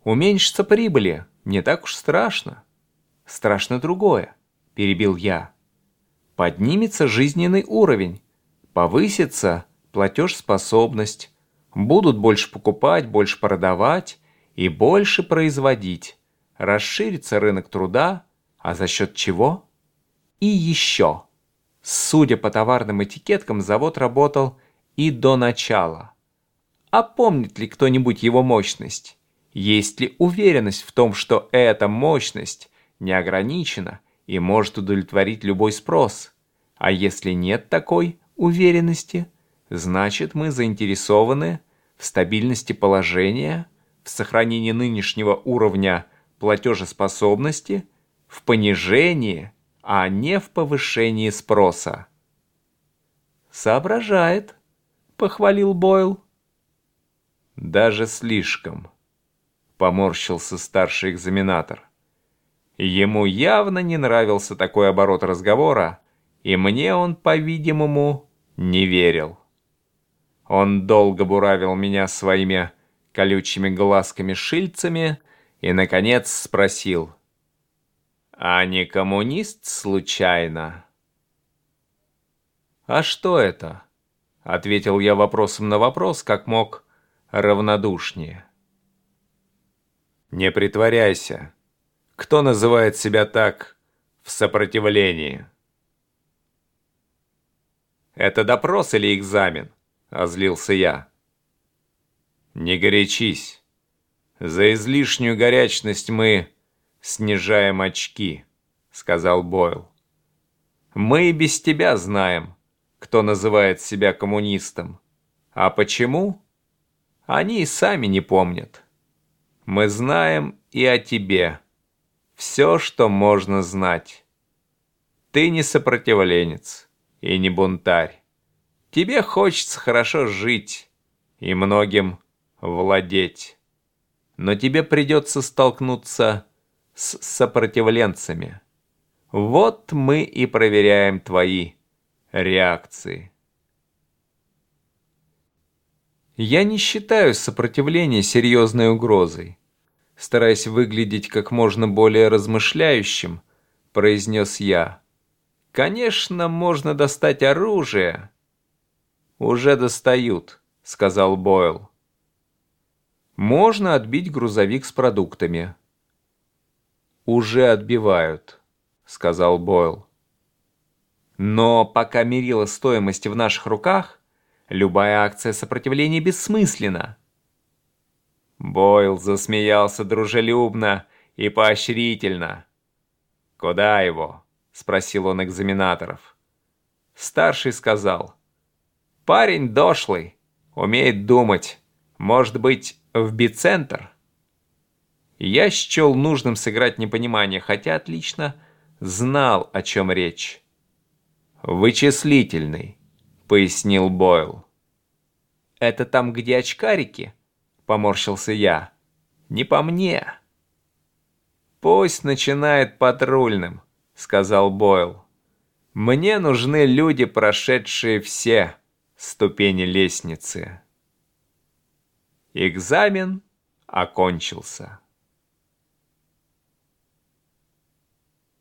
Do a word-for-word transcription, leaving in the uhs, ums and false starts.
Уменьшится прибыли, не так уж страшно. Страшно другое, перебил я. Поднимется жизненный уровень, повысится платежеспособность, будут больше покупать, больше продавать и больше производить. Расширится рынок труда, а за счет чего? И еще. Судя по товарным этикеткам, завод работал и до начала. А помнит ли кто-нибудь его мощность? Есть ли уверенность в том, что эта мощность не ограничена и может удовлетворить любой спрос? А если нет такой уверенности, значит мы заинтересованы в стабильности положения, в сохранении нынешнего уровня платежеспособности, в понижении, а не в повышении спроса. «Соображает», — похвалил Бойл. «Даже слишком», — поморщился старший экзаменатор. Ему явно не нравился такой оборот разговора, и мне он, по-видимому, не верил. Он долго буравил меня своими колючими глазками-шильцами и, наконец, спросил: «А не коммунист случайно?» «А что это?» — ответил я вопросом на вопрос, как мог равнодушнее. «Не притворяйся. Кто называет себя так в сопротивлении?» «Это допрос или экзамен?» — озлился я. «Не горячись. За излишнюю горячность мы снижаем очки», — сказал Бойл. «Мы и без тебя знаем, кто называет себя коммунистом. А почему? Они и сами не помнят. Мы знаем и о тебе. Все, что можно знать. Ты не сопротивленец и не бунтарь. Тебе хочется хорошо жить и многим владеть. Но тебе придется столкнуться с сопротивленцами. Вот мы и проверяем твои реакции». Я не считаю сопротивление серьезной угрозой. Стараясь выглядеть как можно более размышляющим, произнес я. «Конечно, можно достать оружие». «Уже достают», — сказал Бойл. «Можно отбить грузовик с продуктами». «Уже отбивают», — сказал Бойл. «Но пока мерила стоимость в наших руках, любая акция сопротивления бессмысленна». Бойл засмеялся дружелюбно и поощрительно. «Куда его?» — спросил он экзаменаторов. Старший сказал: «Парень дошлый, умеет думать. Может быть, в бицентр?» Я счел нужным сыграть непонимание, хотя отлично знал, о чем речь. «Вычислительный», — пояснил Бойл. «Это там, где очкарики?» — поморщился я. «Не по мне». «Пусть начинает патрульным», — сказал Бойл. «Мне нужны люди, прошедшие все ступени лестницы». Экзамен окончился.